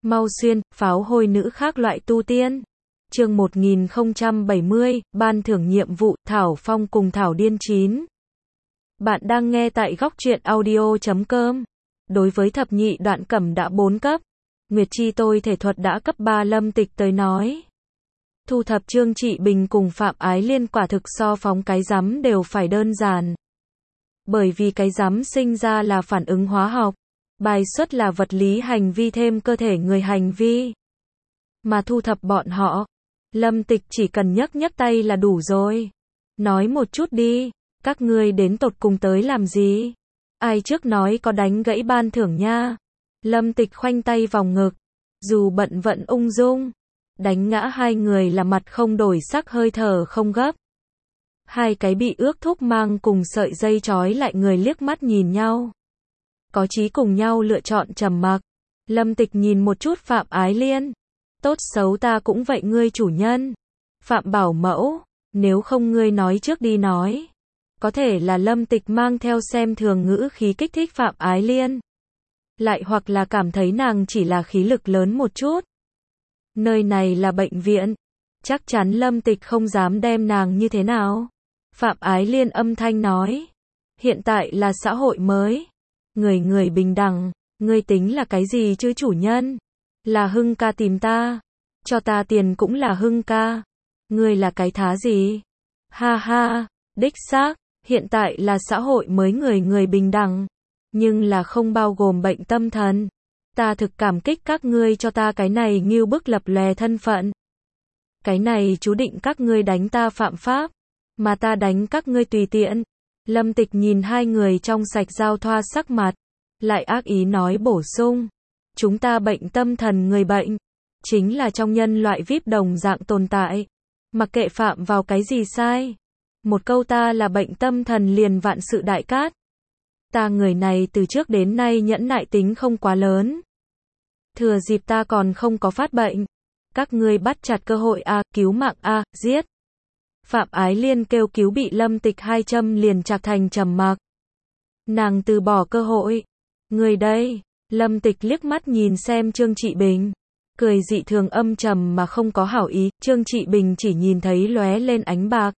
Mau Xuyên, pháo hôi nữ khác loại tu tiên. Chương 1070, ban thưởng nhiệm vụ, Thảo Phong cùng Thảo Điên 9. Bạn đang nghe tại góc truyện audio.com. Đối với thập nhị đoạn cẩm đã 4 cấp. Nguyệt Chi tôi thể thuật đã cấp 3. Lâm Tịch tới nói. Thu thập Trương Trị Bình cùng Phạm Ái Liên quả thực so phóng cái rắm đều phải đơn giản. Bởi vì cái rắm sinh ra là phản ứng hóa học. Bài xuất là vật lý hành vi thêm cơ thể người hành vi. Mà thu thập bọn họ, Lâm Tịch chỉ cần nhấc tay là đủ rồi. Nói một chút đi, các ngươi đến tột cùng tới làm gì? Ai trước nói có đánh gãy ban thưởng nha. Lâm Tịch khoanh tay vòng ngực, dù bận vận ung dung, đánh ngã hai người là mặt không đổi sắc hơi thở không gấp. Hai cái bị ước thúc mang cùng sợi dây trói lại người liếc mắt nhìn nhau. Có chí cùng nhau lựa chọn trầm mặc. Lâm Tịch nhìn một chút Phạm Ái Liên. Tốt xấu ta cũng vậy ngươi chủ nhân. Phạm bảo mẫu, nếu không ngươi nói trước đi nói. Có thể là Lâm Tịch mang theo xem thường ngữ khí kích thích Phạm Ái Liên. Lại hoặc là cảm thấy nàng chỉ là khí lực lớn một chút. Nơi này là bệnh viện. Chắc chắn Lâm Tịch không dám đem nàng như thế nào. Phạm Ái Liên âm thanh nói. Hiện tại là xã hội mới. Người người bình đẳng, ngươi tính là cái gì chứ chủ nhân? Là Hưng ca tìm ta, cho ta tiền cũng là Hưng ca. Ngươi là cái thá gì? Ha ha, đích xác, hiện tại là xã hội mới người người bình đẳng, nhưng là không bao gồm bệnh tâm thần. Ta thực cảm kích các ngươi cho ta cái này ngưu bức lập lòe thân phận. Cái này chú định các ngươi đánh ta phạm pháp, mà ta đánh các ngươi tùy tiện. Lâm Tịch nhìn hai người trong sạch giao thoa sắc mặt, lại ác ý nói bổ sung. Chúng ta bệnh tâm thần người bệnh, chính là trong nhân loại VIP đồng dạng tồn tại. Mặc kệ phạm vào cái gì sai. Một câu ta là bệnh tâm thần liền vạn sự đại cát. Ta người này từ trước đến nay nhẫn nại tính không quá lớn. Thừa dịp ta còn không có phát bệnh. Các ngươi bắt chặt cơ hội cứu mạng giết. Phạm Ái Liên kêu cứu bị Lâm Tịch hai châm liền chạc thành trầm mặc. Nàng từ bỏ cơ hội. Người đây, Lâm Tịch liếc mắt nhìn xem Trương Trị Bình. Cười dị thường âm trầm mà không có hảo ý, Trương Trị Bình chỉ nhìn thấy lóe lên ánh bạc.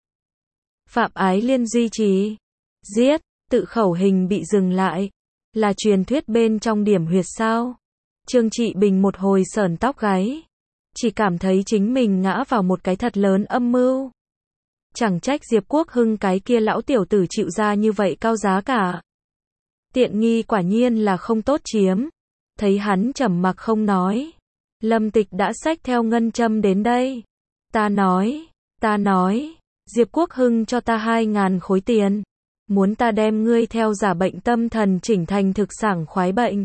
Phạm Ái Liên duy trì. Giết, tự khẩu hình bị dừng lại. Là truyền thuyết bên trong điểm huyệt sao? Trương Trị Bình một hồi sởn tóc gáy. Chỉ cảm thấy chính mình ngã vào một cái thật lớn âm mưu. Chẳng trách Diệp Quốc Hưng cái kia lão tiểu tử chịu ra như vậy cao giá cả. Tiện nghi quả nhiên là không tốt chiếm. Thấy hắn trầm mặc không nói. Lâm Tịch đã xách theo ngân châm đến đây. Ta nói, Diệp Quốc Hưng cho ta 2.000 khối tiền. Muốn ta đem ngươi theo giả bệnh tâm thần chỉnh thành thực sảng khoái bệnh.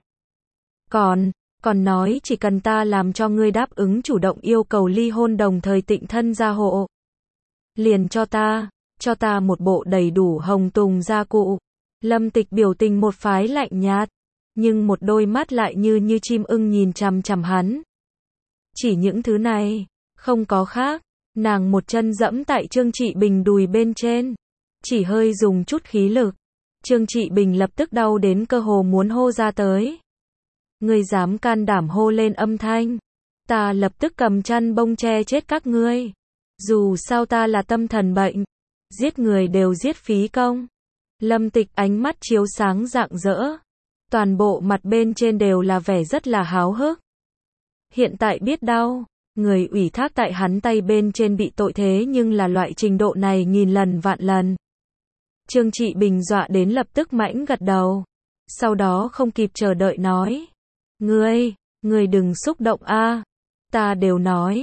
Còn nói chỉ cần ta làm cho ngươi đáp ứng chủ động yêu cầu ly hôn đồng thời tịnh thân gia hộ. Liền cho ta một bộ đầy đủ hồng tùng gia cụ. Lâm Tịch biểu tình một phái lạnh nhạt, nhưng một đôi mắt lại như chim ưng nhìn chằm chằm hắn. Chỉ những thứ này, không có khác. Nàng một chân dẫm tại Trương Trị Bình đùi bên trên, chỉ hơi dùng chút khí lực. Trương Trị Bình lập tức đau đến cơ hồ muốn hô ra tới. Ngươi dám can đảm hô lên âm thanh, ta lập tức cầm chăn bông che chết các ngươi. Dù sao ta là tâm thần bệnh, giết người đều giết phí công. Lâm Tịch ánh mắt chiếu sáng rạng rỡ, toàn bộ mặt bên trên đều là vẻ rất là háo hức. Hiện tại biết đau, người ủy thác tại hắn tay bên trên bị tội thế nhưng là loại trình độ này nghìn lần vạn lần. Trương Trị Bình dọa đến lập tức mãnh gật đầu, sau đó không kịp chờ đợi nói. Ngươi đừng xúc động ta đều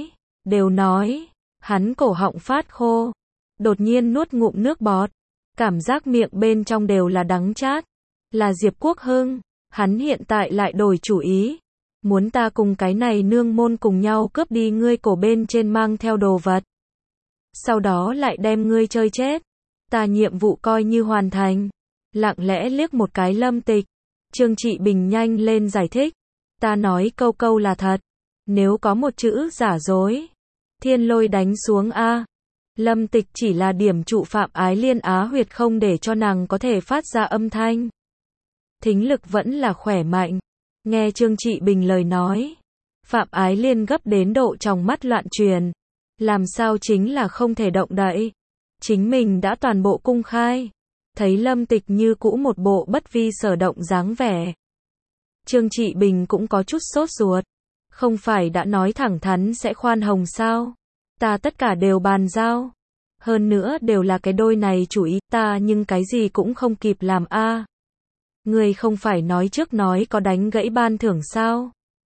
nói. Hắn cổ họng phát khô, đột nhiên nuốt ngụm nước bọt, cảm giác miệng bên trong đều là đắng chát. Là Diệp Quốc Hưng, hắn hiện tại lại đổi chủ ý, muốn ta cùng cái này nương môn cùng nhau cướp đi ngươi cổ bên trên mang theo đồ vật, sau đó lại đem ngươi chơi chết. Ta nhiệm vụ coi như hoàn thành. Lặng lẽ liếc một cái Lâm Tịch, Trương Trị Bình nhanh lên giải thích. Ta nói câu là thật, nếu có một chữ giả dối, thiên lôi đánh xuống Lâm Tịch chỉ là điểm trụ Phạm Ái Liên á huyệt không để cho nàng có thể phát ra âm thanh. Thính lực vẫn là khỏe mạnh. Nghe Trương Trị Bình lời nói, Phạm Ái Liên gấp đến độ trong mắt loạn truyền. Làm sao chính là không thể động đậy. Chính mình đã toàn bộ cung khai. Thấy Lâm Tịch như cũ một bộ bất vi sở động dáng vẻ. Trương Trị Bình cũng có chút sốt ruột. Không phải đã nói thẳng thắn sẽ khoan hồng sao? Ta tất cả đều bàn giao. Hơn nữa đều là cái đôi này chủ ý ta nhưng cái gì cũng không kịp làm a. Ngươi không phải nói trước nói có đánh gãy ban thưởng sao?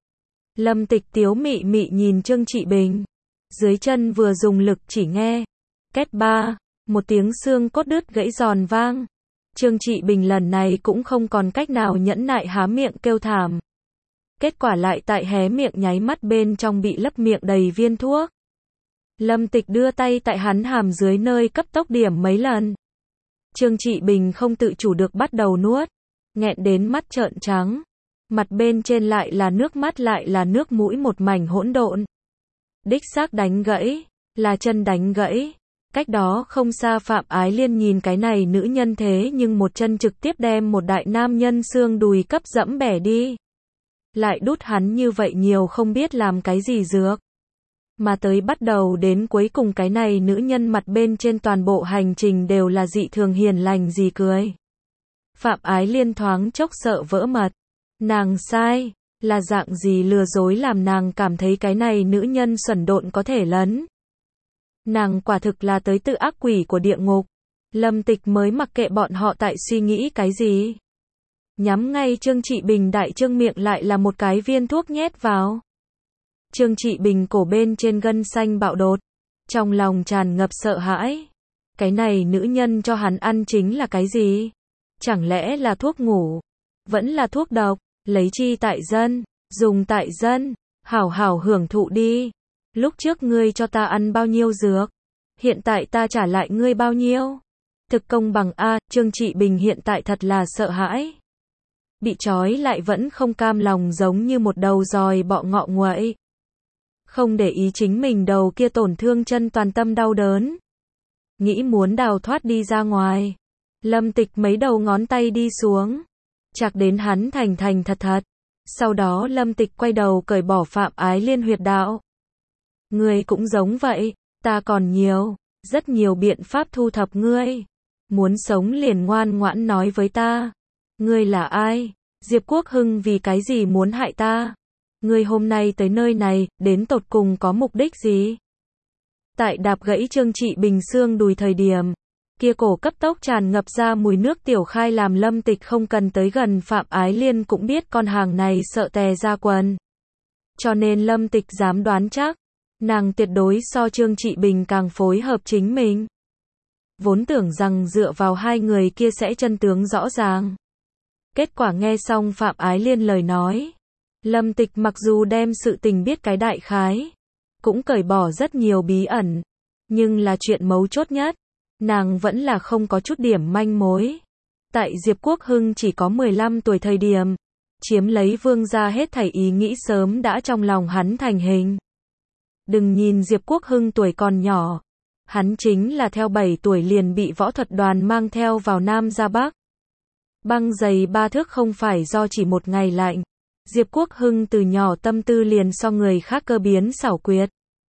Lâm Tịch tiếu mị mị nhìn Trương Trị Bình. Dưới chân vừa dùng lực chỉ nghe. Két ba, một tiếng xương cốt đứt gãy giòn vang. Trương Trị Bình lần này cũng không còn cách nào nhẫn nại há miệng kêu thảm. Kết quả lại tại hé miệng nháy mắt bên trong bị lấp miệng đầy viên thuốc. Lâm Tịch đưa tay tại hắn hàm dưới nơi cấp tốc điểm mấy lần. Trương Trị Bình không tự chủ được bắt đầu nuốt. Nghẹn đến mắt trợn trắng. Mặt bên trên lại là nước mắt lại là nước mũi một mảnh hỗn độn. Đích xác đánh gãy. Là chân đánh gãy. Cách đó không xa Phạm Ái Liên nhìn cái này nữ nhân thế nhưng một chân trực tiếp đem một đại nam nhân xương đùi cấp dẫm bẻ đi. Lại đút hắn như vậy nhiều không biết làm cái gì dược. Mà tới bắt đầu đến cuối cùng cái này nữ nhân mặt bên trên toàn bộ hành trình đều là dị thường hiền lành gì cười. Phạm Ái Liên thoáng chốc sợ vỡ mật. Nàng sai, là dạng gì lừa dối làm nàng cảm thấy cái này nữ nhân xuẩn độn có thể lấn. Nàng quả thực là tới tự ác quỷ của địa ngục. Lâm Tịch mới mặc kệ bọn họ tại suy nghĩ cái gì. Nhắm ngay Trương Trị Bình đại trương miệng lại là một cái viên thuốc nhét vào. Trương Trị Bình cổ bên trên gân xanh bạo đột. Trong lòng tràn ngập sợ hãi. Cái này nữ nhân cho hắn ăn chính là cái gì? Chẳng lẽ là thuốc ngủ? Vẫn là thuốc độc? Lấy chi tại dân? Dùng tại dân? Hảo hảo hưởng thụ đi. Lúc trước ngươi cho ta ăn bao nhiêu dược? Hiện tại ta trả lại ngươi bao nhiêu? Thực công bằng a. Trương Trị Bình hiện tại thật là sợ hãi. Bị trói lại vẫn không cam lòng giống như một đầu dòi bọ ngọ nguậy. Không để ý chính mình đầu kia tổn thương chân toàn tâm đau đớn. Nghĩ muốn đào thoát đi ra ngoài. Lâm Tịch mấy đầu ngón tay đi xuống. Chạc đến hắn thành thành thật thật. Sau đó Lâm Tịch quay đầu cởi bỏ Phạm Ái Liên huyệt đạo. Ngươi cũng giống vậy, ta còn nhiều, rất nhiều biện pháp thu thập ngươi. Muốn sống liền ngoan ngoãn nói với ta. Ngươi là ai? Diệp Quốc Hưng vì cái gì muốn hại ta? Ngươi hôm nay tới nơi này, đến tột cùng có mục đích gì? Tại đạp gãy Trương Trị Bình xương đùi thời điểm, kia cổ cấp tốc tràn ngập ra mùi nước tiểu khai làm Lâm Tịch không cần tới gần Phạm Ái Liên cũng biết con hàng này sợ tè ra quần. Cho nên Lâm Tịch dám đoán chắc, nàng tuyệt đối so Trương Trị Bình càng phối hợp chính mình. Vốn tưởng rằng dựa vào hai người kia sẽ chân tướng rõ ràng. Kết quả nghe xong Phạm Ái Liên lời nói. Lâm Tịch mặc dù đem sự tình biết cái đại khái, cũng cởi bỏ rất nhiều bí ẩn. Nhưng là chuyện mấu chốt nhất, nàng vẫn là không có chút điểm manh mối. Tại Diệp Quốc Hưng chỉ có 15 tuổi thời điểm, chiếm lấy vương gia hết thảy ý nghĩ sớm đã trong lòng hắn thành hình. Đừng nhìn Diệp Quốc Hưng tuổi còn nhỏ, hắn chính là theo 7 tuổi liền bị võ thuật đoàn mang theo vào Nam ra Bắc. Băng giày 3 thước không phải do chỉ một ngày lạnh. Diệp Quốc Hưng từ nhỏ tâm tư liền so người khác cơ biến xảo quyệt.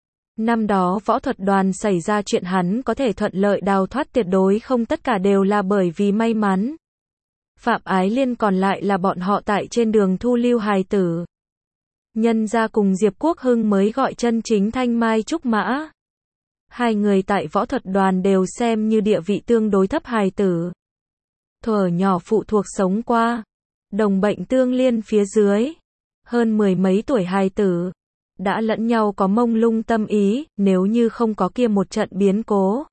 Năm đó võ thuật đoàn xảy ra chuyện hắn có thể thuận lợi đào thoát tuyệt đối không tất cả đều là bởi vì may mắn. Phạm Ái Liên còn lại là bọn họ tại trên đường thu lưu hài tử. Nhân ra cùng Diệp Quốc Hưng mới gọi chân chính thanh mai trúc mã. Hai người tại võ thuật đoàn đều xem như địa vị tương đối thấp hài tử. Thuở nhỏ phụ thuộc sống qua. Đồng bệnh tương liên phía dưới. Hơn 10 mấy tuổi hài tử. Đã lẫn nhau có mông lung tâm ý, nếu như không có kia một trận biến cố.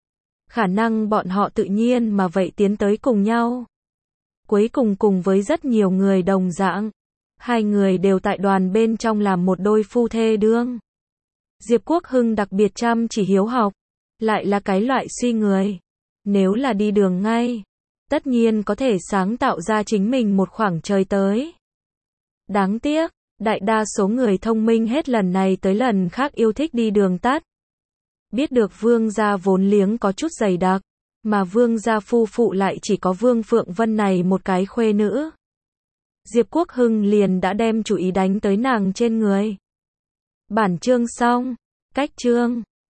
Khả năng bọn họ tự nhiên mà vậy tiến tới cùng nhau. Cuối cùng cùng với rất nhiều người đồng dạng. Hai người đều tại đoàn bên trong làm một đôi phu thê đương. Diệp Quốc Hưng đặc biệt chăm chỉ hiếu học. Lại là cái loại suy người. Nếu là đi đường ngay, tất nhiên có thể sáng tạo ra chính mình một khoảng trời tới. Đáng tiếc, đại đa số người thông minh hết lần này tới lần khác yêu thích đi đường tắt. Biết được vương gia vốn liếng có chút dày đặc, mà vương gia phu phụ lại chỉ có Vương Phượng Vân này một cái khuê nữ. Diệp Quốc Hưng liền đã đem chủ ý đánh tới nàng trên người. Bản chương xong. Cách chương